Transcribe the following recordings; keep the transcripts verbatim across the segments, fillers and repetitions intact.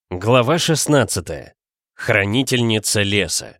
Глава шестнадцатая. Хранительница леса.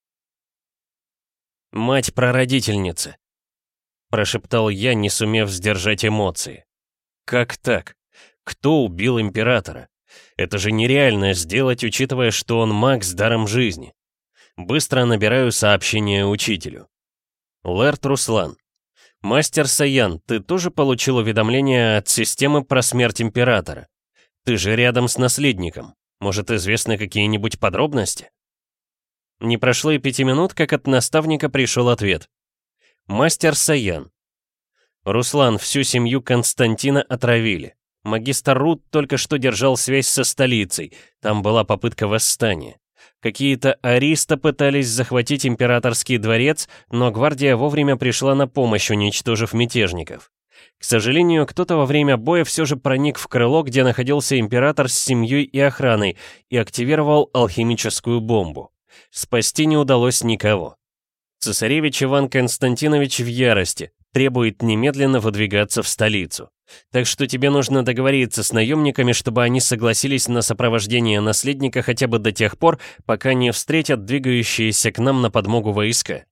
«Мать-прародительница», — прошептал я, не сумев сдержать эмоции. «Как так? Кто убил императора? Это же нереально сделать, учитывая, что он маг с даром жизни». Быстро набираю сообщение учителю. «Лэрд Руслан. Мастер Саян, ты тоже получил уведомление от системы про смерть императора? Ты же рядом с наследником. Может, известны какие-нибудь подробности?» Не прошло и пяти минут, как от наставника пришел ответ. «Мастер Саян. Руслан, всю семью Константина отравили. Магистр Рут только что держал связь со столицей. Там была попытка восстания. Какие-то аристы пытались захватить императорский дворец, но гвардия вовремя пришла на помощь, уничтожив мятежников. К сожалению, кто-то во время боя все же проник в крыло, где находился император с семьей и охраной, и активировал алхимическую бомбу. Спасти не удалось никого. Цесаревич Иван Константинович в ярости, требует немедленно выдвигаться в столицу. Так что тебе нужно договориться с наемниками, чтобы они согласились на сопровождение наследника хотя бы до тех пор, пока не встретят двигающиеся к нам на подмогу войска.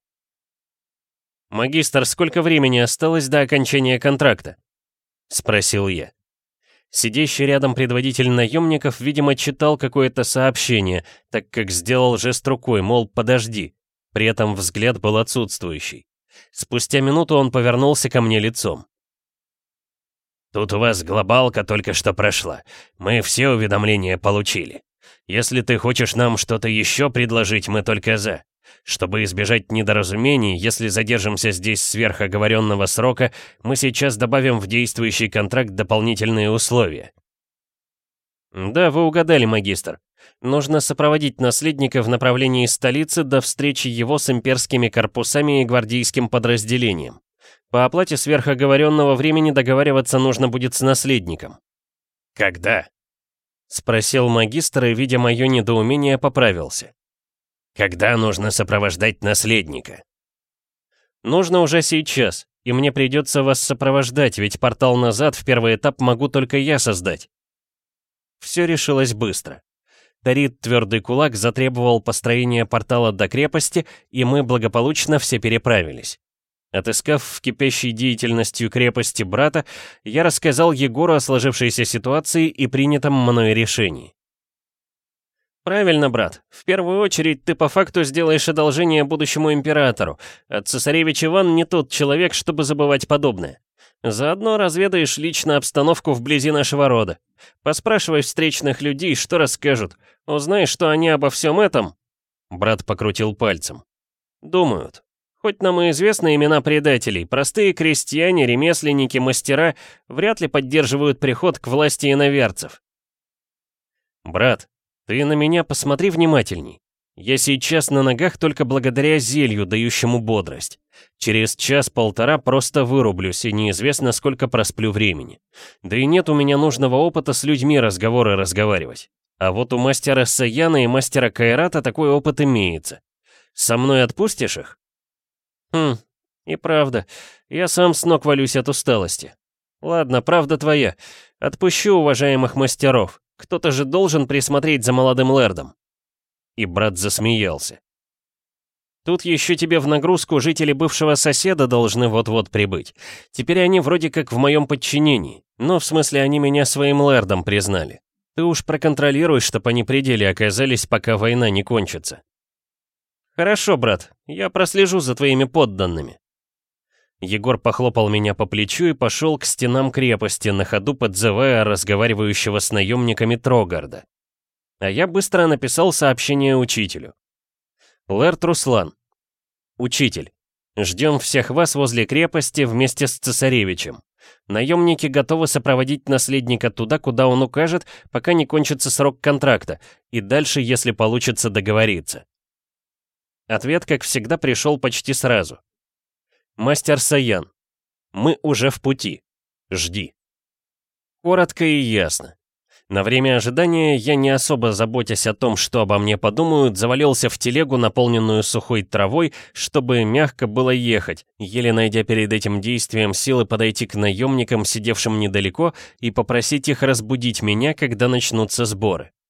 «Магистр, сколько времени осталось до окончания контракта?» — спросил я. Сидящий рядом предводитель наемников, видимо, читал какое-то сообщение, так как сделал жест рукой, мол, подожди. При этом взгляд был отсутствующий. Спустя минуту он повернулся ко мне лицом. «Тут у вас глобалка только что прошла. Мы все уведомления получили. Если ты хочешь нам что-то еще предложить, мы только за. Чтобы избежать недоразумений, если задержимся здесь сверх оговоренного срока, мы сейчас добавим в действующий контракт дополнительные условия». «Да, вы угадали, магистр. Нужно сопроводить наследника в направлении столицы до встречи его с имперскими корпусами и гвардейским подразделением. По оплате сверхоговоренного времени договариваться нужно будет с наследником». «Когда?» — спросил магистр и, видя мое недоумение, поправился. «Когда нужно сопровождать наследника?» «Нужно уже сейчас, и мне придется вас сопровождать, ведь портал назад в первый этап могу только я создать». Все решилось быстро. Тарит Твердый Кулак затребовал построение портала до крепости, и мы благополучно все переправились. Отыскав в кипящей деятельностью крепости брата, я рассказал Егору о сложившейся ситуации и принятом мной решении. «Правильно, брат. В первую очередь ты по факту сделаешь одолжение будущему императору, а цесаревич Иван не тот человек, чтобы забывать подобное. Заодно разведаешь лично обстановку вблизи нашего рода. Поспрашивай встречных людей, что расскажут. Узнай, что они обо всем этом...» Брат покрутил пальцем. «Думают. Хоть нам и известны имена предателей, простые крестьяне, ремесленники, мастера вряд ли поддерживают приход к власти иноверцев». «Брат, ты на меня посмотри внимательней. Я сейчас на ногах только благодаря зелью, дающему бодрость. Через час-полтора просто вырублюсь, и неизвестно, сколько просплю времени. Да и нет у меня нужного опыта с людьми разговоры разговаривать. А вот у мастера Саяна и мастера Кайрата такой опыт имеется. Со мной отпустишь их?» «Хм, и правда, я сам с ног валюсь от усталости. Ладно, правда твоя. Отпущу уважаемых мастеров. Кто-то же должен присмотреть за молодым лэрдом». И брат засмеялся. «Тут еще тебе в нагрузку жители бывшего соседа должны вот-вот прибыть. Теперь они вроде как в моем подчинении, но в смысле они меня своим лэрдом признали. Ты уж проконтролируй, чтоб они при деле оказались, пока война не кончится». «Хорошо, брат, я прослежу за твоими подданными». Егор похлопал меня по плечу и пошел к стенам крепости, на ходу подзывая разговаривающего с наемниками Трогарда. А я быстро написал сообщение учителю. «Лэрд Руслан. Учитель, ждем всех вас возле крепости вместе с цесаревичем. Наемники готовы сопроводить наследника туда, куда он укажет, пока не кончится срок контракта, и дальше, если получится договориться». Ответ, как всегда, пришел почти сразу. «Мастер Саян. Мы уже в пути. Жди». Коротко и ясно. На время ожидания я, не особо заботясь о том, что обо мне подумают, завалился в телегу, наполненную сухой травой, чтобы мягко было ехать, еле найдя перед этим действием силы подойти к наемникам, сидевшим недалеко, и попросить их разбудить меня, когда начнутся сборы.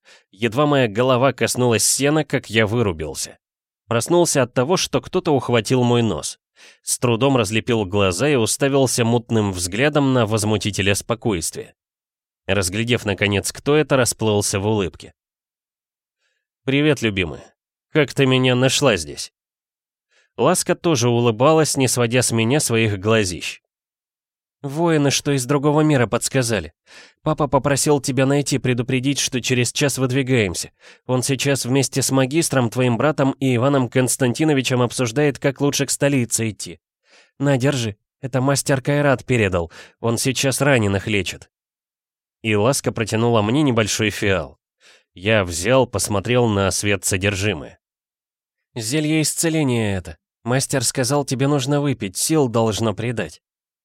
Едва моя голова коснулась сена, как я вырубился. Проснулся от того, что кто-то ухватил мой нос. С трудом разлепил глаза и уставился мутным взглядом на возмутителя спокойствия. Разглядев, наконец, кто это, расплылся в улыбке. «Привет, любимая. Как ты меня нашла здесь?» Ласка тоже улыбалась, не сводя с меня своих глазищ. «Воины, что из другого мира, подсказали. Папа попросил тебя найти, предупредить, что через час выдвигаемся. Он сейчас вместе с магистром, твоим братом и Иваном Константиновичем обсуждает, как лучше к столице идти. На, держи, это мастер Кайрат передал, он сейчас раненых лечит». И Ласка протянула мне небольшой фиал. Я взял, посмотрел на свет содержимое. «Зелье исцеления это. Мастер сказал, тебе нужно выпить, сил должно придать».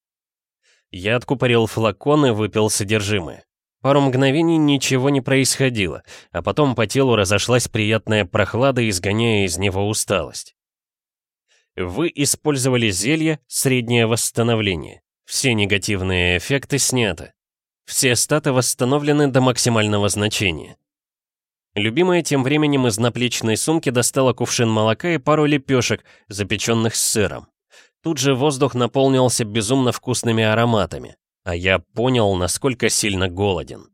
Я откупорил флакон и выпил содержимое. Пару мгновений ничего не происходило, а потом по телу разошлась приятная прохлада, изгоняя из него усталость. Вы использовали зелье «Среднее восстановление». Все негативные эффекты сняты. Все статы восстановлены до максимального значения. Любимая тем временем из наплечной сумки достала кувшин молока и пару лепешек, запеченных с сыром. Тут же воздух наполнился безумно вкусными ароматами, а я понял, насколько сильно голоден.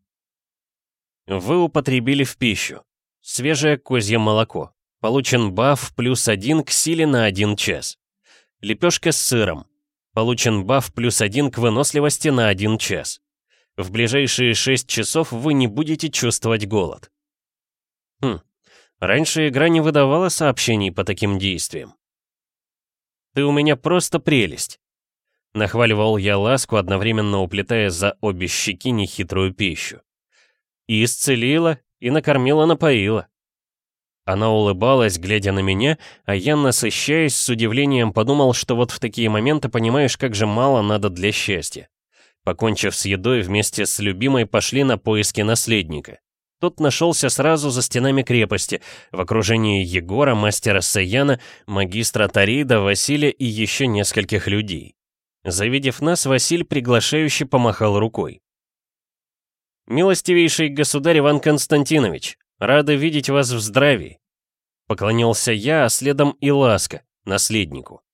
Вы употребили в пищу. Свежее козье молоко. Получен баф плюс один к силе на один час. Лепешка с сыром. Получен баф плюс один к выносливости на один час. В ближайшие шесть часов вы не будете чувствовать голод. Хм, раньше игра не выдавала сообщений по таким действиям. «Ты у меня просто прелесть!» Нахваливал я Ласку, одновременно уплетая за обе щеки нехитрую пищу. И исцелила, и накормила-напоила. Она улыбалась, глядя на меня, а я, насыщаясь, с удивлением подумал, что вот в такие моменты понимаешь, как же мало надо для счастья. Покончив с едой, вместе с любимой пошли на поиски наследника. Тот нашелся сразу за стенами крепости, в окружении Егора, мастера Саяна, магистра Тарида, Василия и еще нескольких людей. Завидев нас, Василь приглашающе помахал рукой. «Милостивейший государь Иван Константинович, рады видеть вас в здравии!» Поклонился я, а следом и Ласка, наследнику.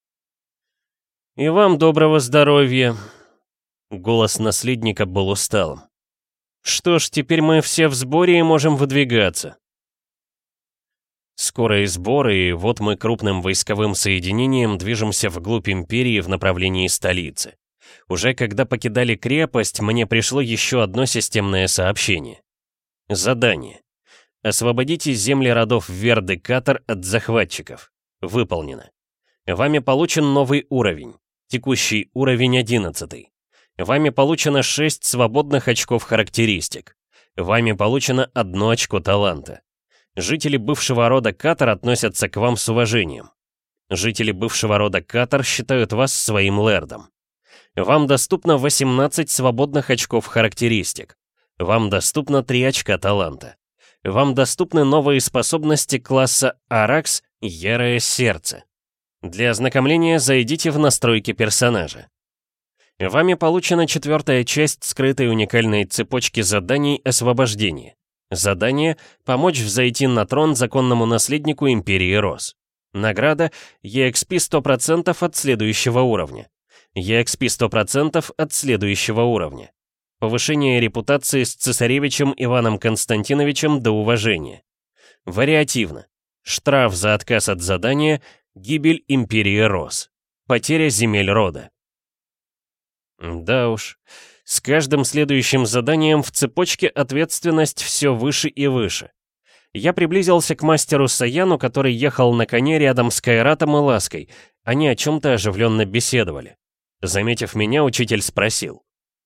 «И вам доброго здоровья!» Голос наследника был усталым. «Что ж, теперь мы все в сборе и можем выдвигаться». Скоро и сборы, и вот мы крупным войсковым соединением движемся вглубь империи в направлении столицы. Уже когда покидали крепость, мне пришло еще одно системное сообщение. Задание. Освободите земли родов Верды Катар от захватчиков. Выполнено. Вами получен новый уровень. Текущий уровень одиннадцатый. Вами получено шесть свободных очков характеристик. Вами получено одно очко таланта. Жители бывшего рода Катар относятся к вам с уважением. Жители бывшего рода Катар считают вас своим лэрдом. Вам доступно восемнадцать свободных очков характеристик. Вам доступно три очка таланта. Вам доступны новые способности класса Аракс «Ярое сердце». Для ознакомления зайдите в настройки персонажа. Вами получена четвертая часть скрытой уникальной цепочки заданий освобождения. Задание «Помочь взойти на трон законному наследнику Империи Рос». Награда и экс пи сто процентов от следующего уровня. и экс пи сто процентов от следующего уровня. Повышение репутации с цесаревичем Иваном Константиновичем до уважения. Вариативно. Штраф за отказ от задания, гибель Империи Рос. Потеря земель рода. Да уж, с каждым следующим заданием в цепочке ответственность все выше и выше. Я приблизился к мастеру Саяну, который ехал на коне рядом с Кайратом и Лаской. Они о чем-то оживленно беседовали. Заметив меня, учитель спросил.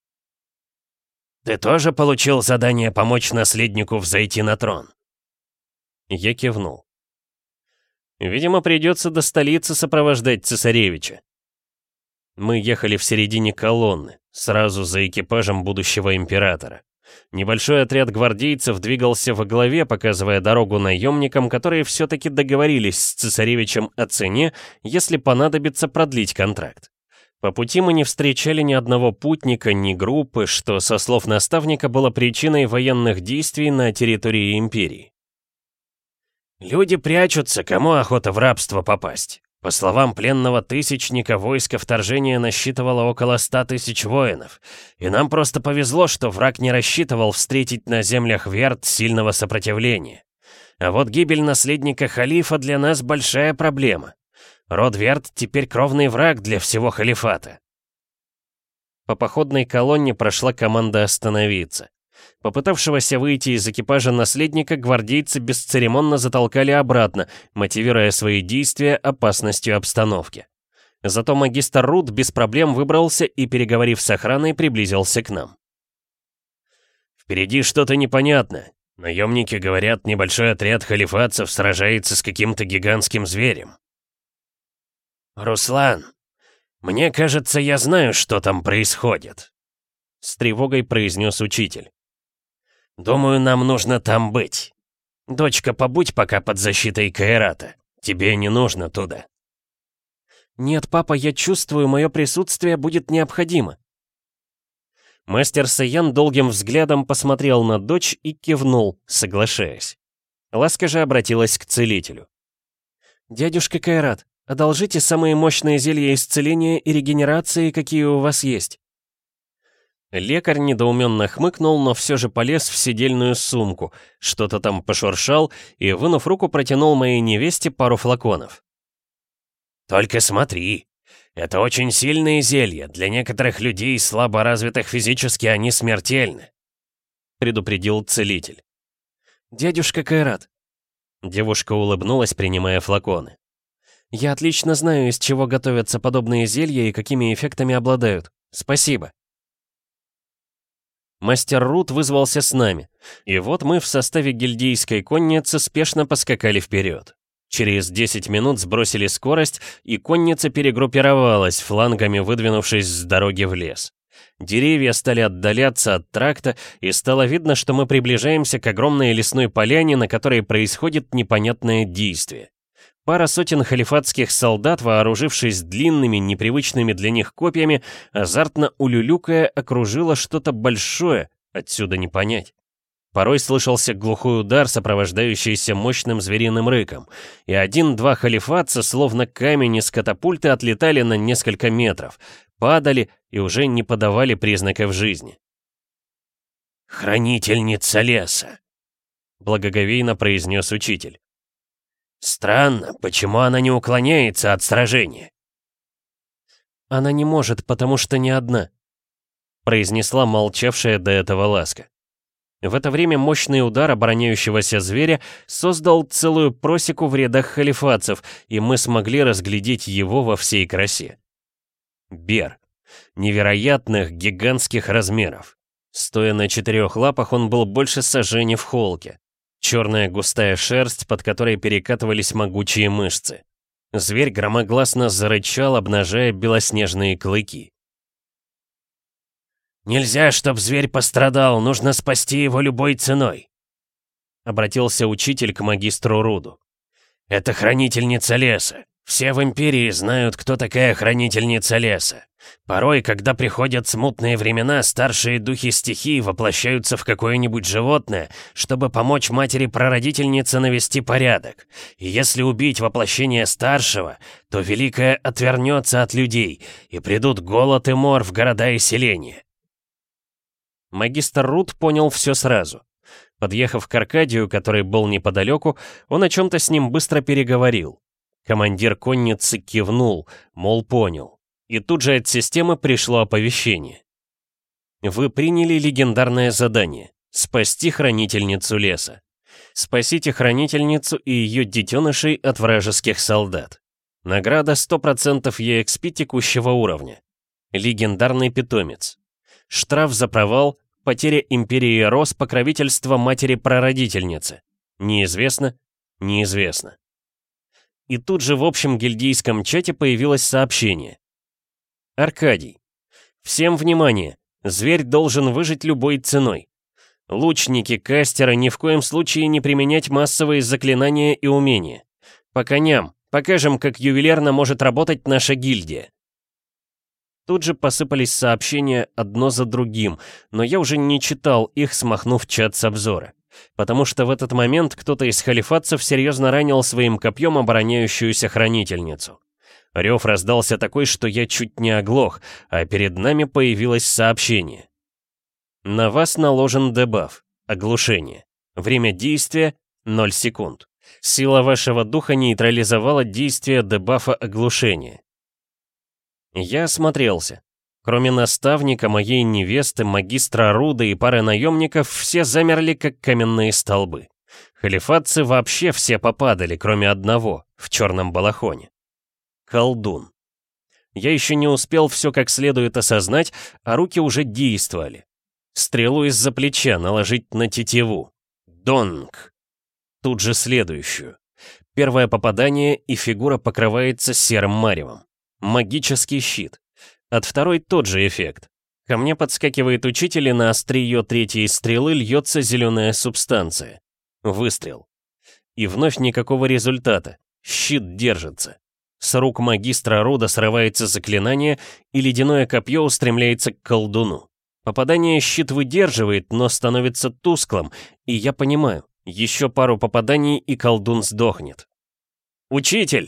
«Ты тоже получил задание помочь наследнику взойти на трон?» Я кивнул. «Видимо, придется до столицы сопровождать цесаревича». Мы ехали в середине колонны, сразу за экипажем будущего императора. Небольшой отряд гвардейцев двигался во главе, показывая дорогу наемникам, которые все-таки договорились с цесаревичем о цене, если понадобится продлить контракт. По пути мы не встречали ни одного путника, ни группы, что, со слов наставника, было причиной военных действий на территории Империи. «Люди прячутся, кому охота в рабство попасть. По словам пленного тысячника, войско вторжения насчитывало около ста тысяч воинов, и нам просто повезло, что враг не рассчитывал встретить на землях Верт сильного сопротивления. А вот гибель наследника халифа для нас большая проблема. Род Верт теперь кровный враг для всего халифата». По походной колонне прошла команда остановиться. Попытавшегося выйти из экипажа наследника гвардейцы бесцеремонно затолкали обратно, мотивируя свои действия опасностью обстановки. Зато магистр Рут без проблем выбрался и, переговорив с охраной, приблизился к нам. «Впереди что-то непонятное. Наемники говорят, небольшой отряд халифатцев сражается с каким-то гигантским зверем». «Руслан, мне кажется, я знаю, что там происходит», — с тревогой произнес учитель. «Думаю, нам нужно там быть. Дочка, побудь пока под защитой Кайрата. Тебе не нужно туда». «Нет, папа, я чувствую, мое присутствие будет необходимо». Мастер Саян долгим взглядом посмотрел на дочь и кивнул, соглашаясь. Ласка же обратилась к целителю. «Дядюшка Кайрат, одолжите самые мощные зелья исцеления и регенерации, какие у вас есть». Лекарь недоуменно хмыкнул, но все же полез в седельную сумку, что-то там пошуршал и, вынув руку, протянул моей невесте пару флаконов. «Только смотри, это очень сильные зелья, для некоторых людей, слабо развитых физически, они смертельны», — предупредил целитель. «Дядюшка Кайрат», — девушка улыбнулась, принимая флаконы. «Я отлично знаю, из чего готовятся подобные зелья и какими эффектами обладают. Спасибо». Мастер Рут вызвался с нами, и вот мы в составе гильдейской конницы спешно поскакали вперед. Через десять минут сбросили скорость, и конница перегруппировалась, флангами выдвинувшись с дороги в лес. Деревья стали отдаляться от тракта, и стало видно, что мы приближаемся к огромной лесной поляне, на которой происходит непонятное действие. Пара сотен халифатских солдат, вооружившись длинными, непривычными для них копьями, азартно улюлюкая, окружила что-то большое, отсюда не понять. Порой слышался глухой удар, сопровождающийся мощным звериным рыком, и один-два халифатца, словно камень из катапульты, отлетали на несколько метров, падали и уже не подавали признаков жизни. «Хранительница леса», — благоговейно произнес учитель. «Странно, почему она не уклоняется от сражения?» «Она не может, потому что не одна», — произнесла молчавшая до этого Ласка. В это время мощный удар обороняющегося зверя создал целую просеку в рядах халифатцев, и мы смогли разглядеть его во всей красе. Бер. Невероятных гигантских размеров. Стоя на четырех лапах, он был больше сажени в холке. Черная густая шерсть, под которой перекатывались могучие мышцы. Зверь громогласно зарычал, обнажая белоснежные клыки. «Нельзя, чтоб зверь пострадал, нужно спасти его любой ценой», — обратился учитель к магистру Руду. «Это хранительница леса. Все в Империи знают, кто такая хранительница леса. Порой, когда приходят смутные времена, старшие духи стихии воплощаются в какое-нибудь животное, чтобы помочь матери-прародительнице навести порядок. И если убить воплощение старшего, то Великая отвернется от людей, и придут голод и мор в города и селения». Магистр Рут понял все сразу. Подъехав к Аркадию, который был неподалеку, он о чем-то с ним быстро переговорил. Командир конницы кивнул, мол, понял. И тут же от системы пришло оповещение. Вы приняли легендарное задание — спасти хранительницу леса. Спасите хранительницу и ее детенышей от вражеских солдат. Награда сто процентов и экс пи текущего уровня. Легендарный питомец. Штраф за провал, потеря Империи Рос, покровительство матери-прародительницы. Неизвестно, неизвестно. И тут же в общем гильдейском чате появилось сообщение. Аркадий. Всем внимание! Зверь должен выжить любой ценой. Лучники, кастеры, ни в коем случае не применять массовые заклинания и умения. По коням. Покажем, как ювелирно может работать наша гильдия. Тут же посыпались сообщения одно за другим, но я уже не читал их, смахнув чат с обзора. Потому что в этот момент кто-то из халифатцев серьезно ранил своим копьем обороняющуюся хранительницу. Рев раздался такой, что я чуть не оглох, а перед нами появилось сообщение. На вас наложен дебаф, оглушение. Время действия — ноль секунд. Сила вашего духа нейтрализовала действие дебафа оглушения. Я осмотрелся. Кроме наставника, моей невесты, магистра Руда и пары наемников, все замерли, как каменные столбы. Халифатцы вообще все попадали, кроме одного, в черном балахоне. Колдун. Я еще не успел все как следует осознать, а руки уже действовали. Стрелу из-за плеча наложить на тетиву. Донг. Тут же следующую. Первое попадание, и фигура покрывается серым маревом. Магический щит. От второй тот же эффект. Ко мне подскакивает учитель, и на острие третьей стрелы льется зеленая субстанция. Выстрел. И вновь никакого результата. Щит держится. С рук магистра Руда срывается заклинание, и ледяное копье устремляется к колдуну. Попадание щит выдерживает, но становится тусклым, и я понимаю, еще пару попаданий, и колдун сдохнет. «Учитель!»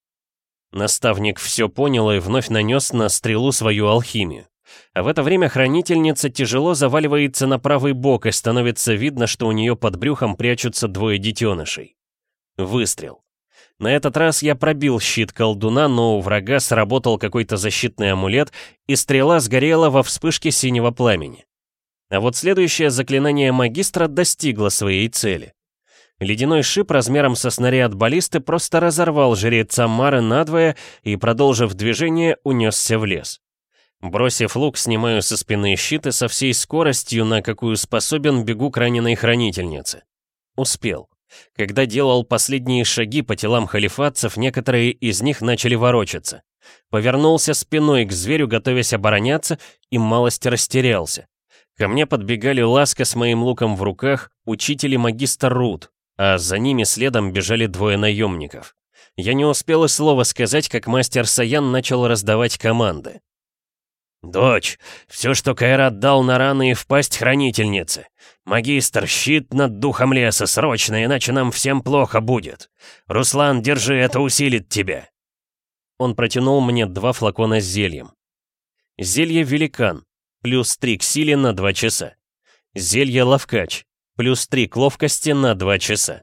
Наставник все понял и вновь нанес на стрелу свою алхимию. А в это время хранительница тяжело заваливается на правый бок, и становится видно, что у нее под брюхом прячутся двое детенышей. Выстрел. На этот раз я пробил щит колдуна, но у врага сработал какой-то защитный амулет, и стрела сгорела во вспышке синего пламени. А вот следующее заклинание магистра достигло своей цели. Ледяной шип размером со снаряд баллисты просто разорвал жреца Мары надвое и, продолжив движение, унесся в лес. Бросив лук, снимаю со спины щит и со всей скоростью, на какую способен, бегу к раненой хранительнице. Успел. Когда делал последние шаги по телам халифатцев, некоторые из них начали ворочаться. Повернулся спиной к зверю, готовясь обороняться, и малость растерялся. Ко мне подбегали Ласка с моим луком в руках, учитель и магистр Руд, а за ними следом бежали двое наемников. Я не успел и слова сказать, как мастер Саян начал раздавать команды. «Дочь, все, что Кайрат дал на раны и в пасть хранительницы. Магистр, щит над духом леса, срочно, иначе нам всем плохо будет. Руслан, держи, это усилит тебя». Он протянул мне два флакона с зельем. Зелье «Великан», плюс три к силе на два часа. Зелье «Ловкач», плюс три к ловкости на два часа.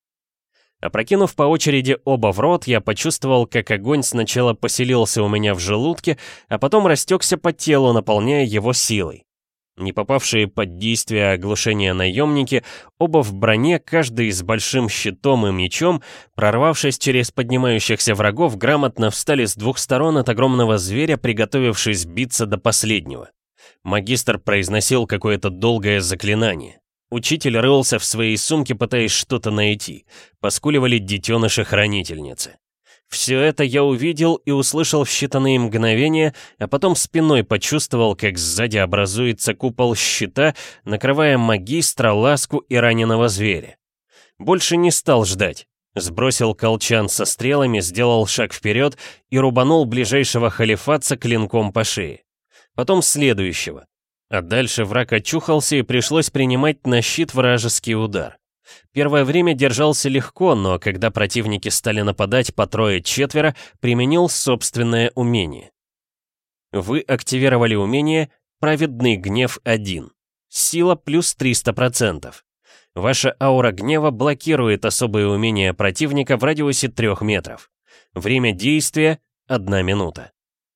Опрокинув по очереди оба в рот, я почувствовал, как огонь сначала поселился у меня в желудке, а потом растекся по телу, наполняя его силой. Не попавшие под действие оглушения наемники, оба в броне, каждый с большим щитом и мечом, прорвавшись через поднимающихся врагов, грамотно встали с двух сторон от огромного зверя, приготовившись биться до последнего. Магистр произносил какое-то долгое заклинание. Учитель рылся в своей сумке, пытаясь что-то найти. Поскуливали детеныши-хранительницы. Все это я увидел и услышал в считанные мгновения, а потом спиной почувствовал, как сзади образуется купол щита, накрывая магистра, Ласку и раненого зверя. Больше не стал ждать. Сбросил колчан со стрелами, сделал шаг вперед и рубанул ближайшего халифатца клинком по шее. Потом следующего. А дальше враг очухался и пришлось принимать на щит вражеский удар. Первое время держался легко, но когда противники стали нападать по трое-четверо, применил собственное умение. Вы активировали умение «Праведный гнев один». Сила плюс триста процентов. Ваша аура гнева блокирует особые умения противника в радиусе трех метров. Время действия — одна минута.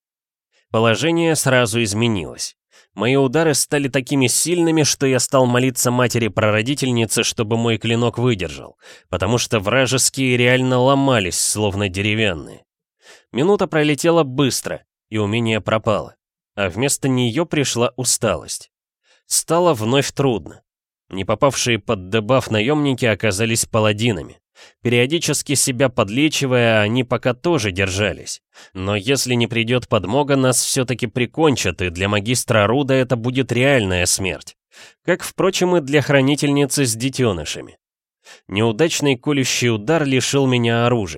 Положение сразу изменилось. Мои удары стали такими сильными, что я стал молиться матери-прародительнице, чтобы мой клинок выдержал, потому что вражеские реально ломались, словно деревянные. Минута пролетела быстро, и умение пропало, а вместо нее пришла усталость. Стало вновь трудно. Не попавшие под дебаф наемники оказались паладинами. Периодически себя подлечивая, они пока тоже держались. Но если не придет подмога, нас все-таки прикончат, и для магистра Руда это будет реальная смерть. Как, впрочем, и для хранительницы с детенышами. Неудачный колющий удар лишил меня оружия.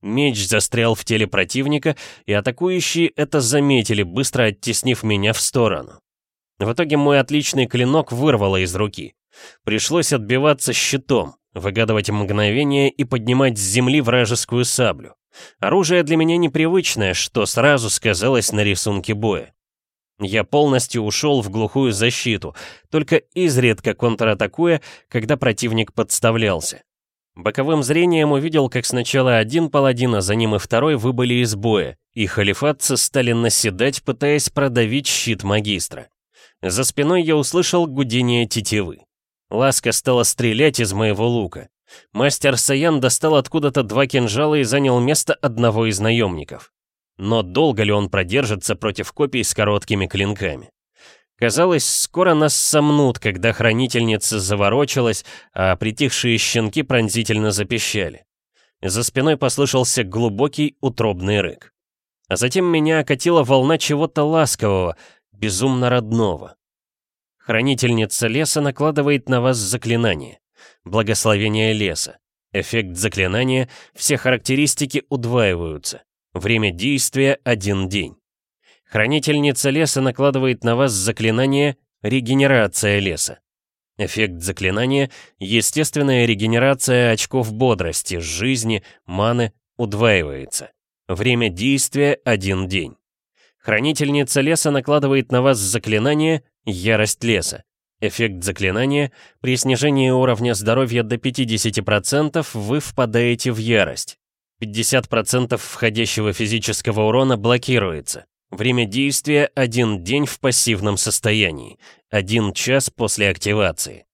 Меч застрял в теле противника, и атакующие это заметили, быстро оттеснив меня в сторону. В итоге мой отличный клинок вырвало из руки. Пришлось отбиваться щитом, выгадывать мгновение и поднимать с земли вражескую саблю. Оружие для меня непривычное, что сразу сказалось на рисунке боя. Я полностью ушел в глухую защиту, только изредка контратакуя, когда противник подставлялся. Боковым зрением увидел, как сначала один паладин, а за ним и второй выбыли из боя, и халифатцы стали наседать, пытаясь продавить щит магистра. За спиной я услышал гудение тетивы. Ласка стала стрелять из моего лука. Мастер Саян достал откуда-то два кинжала и занял место одного из наемников. Но долго ли он продержится против копий с короткими клинками? Казалось, скоро нас сомнут, когда хранительница заворочилась, а притихшие щенки пронзительно запищали. За спиной послышался глубокий утробный рык. А затем меня окатила волна чего-то ласкового, безумно родного. Хранительница леса накладывает на вас заклинание. Благословение леса. Эффект заклинания, все характеристики удваиваются. Время действия — один день. Хранительница леса накладывает на вас заклинание «Регенерация леса». Эффект заклинания — естественная регенерация очков бодрости, жизни, маны удваивается. Время действия — один день. Хранительница леса накладывает на вас заклинание «Ярость леса». Эффект заклинания — при снижении уровня здоровья до пятидесяти процентов вы впадаете в ярость. пятьдесят процентов входящего физического урона блокируется. Время действия — один день в пассивном состоянии. Один час после активации.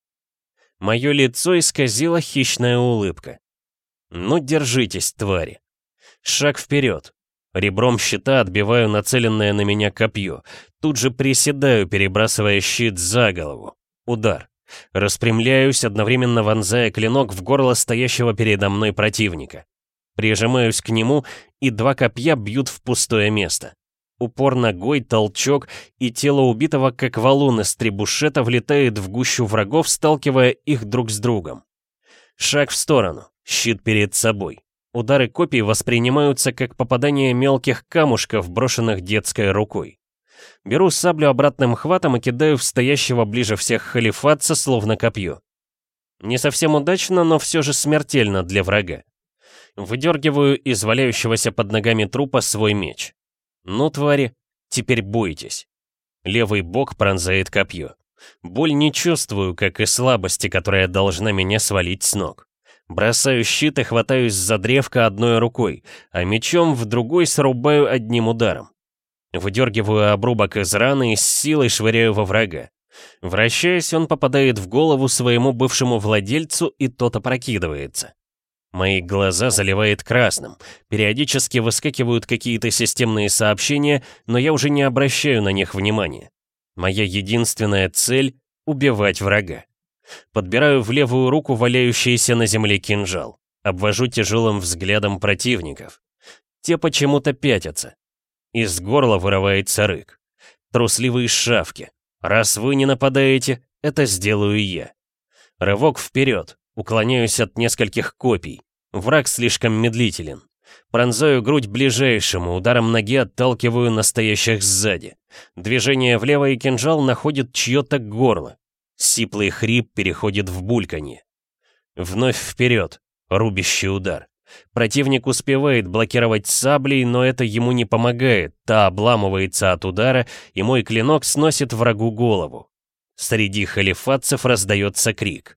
Мое лицо исказила хищная улыбка. Ну, держитесь, твари. Шаг вперед. Ребром щита отбиваю нацеленное на меня копье. Тут же приседаю, перебрасывая щит за голову. Удар. Распрямляюсь, одновременно вонзая клинок в горло стоящего передо мной противника. Прижимаюсь к нему, и два копья бьют в пустое место. Упор ногой, толчок, и тело убитого, как валун из требушета, влетает в гущу врагов, сталкивая их друг с другом. Шаг в сторону, щит перед собой. Удары копий воспринимаются как попадание мелких камушков, брошенных детской рукой. Беру саблю обратным хватом и кидаю в стоящего ближе всех халифатца, словно копье. Не совсем удачно, но все же смертельно для врага. Выдергиваю из валяющегося под ногами трупа свой меч. Ну, твари, теперь бойтесь. Левый бок пронзает копье. Боль не чувствую, как и слабости, которая должна меня свалить с ног. Бросаю щит и хватаюсь за древко одной рукой, а мечом в другой срубаю одним ударом. Выдергиваю обрубок из раны и с силой швыряю во врага. Вращаясь, он попадает в голову своему бывшему владельцу, и тот опрокидывается. Мои глаза заливает красным, периодически выскакивают какие-то системные сообщения, но я уже не обращаю на них внимания. Моя единственная цель — убивать врага. Подбираю в левую руку валяющийся на земле кинжал, обвожу тяжелым взглядом противников. Те почему-то пятятся. Из горла вырывается рык. Трусливые шавки. Раз вы не нападаете, это сделаю я. Рывок вперед. Уклоняюсь от нескольких копий. Враг слишком медлителен. Пронзаю грудь ближайшему, ударом ноги отталкиваю настоящих сзади. Движение влево, и кинжал находит чье-то горло. Сиплый хрип переходит в бульканье. Вновь вперед. Рубящий удар. Противник успевает блокировать саблей, но это ему не помогает. Та обламывается от удара, и мой клинок сносит врагу голову. Среди халифатцев раздается крик.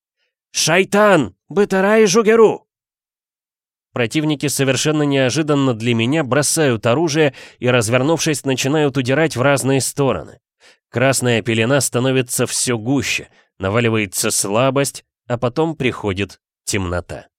«Шайтан! Бытарай жугеру!» Противники совершенно неожиданно для меня бросают оружие и, развернувшись, начинают удирать в разные стороны. Красная пелена становится все гуще, наваливается слабость, а потом приходит темнота.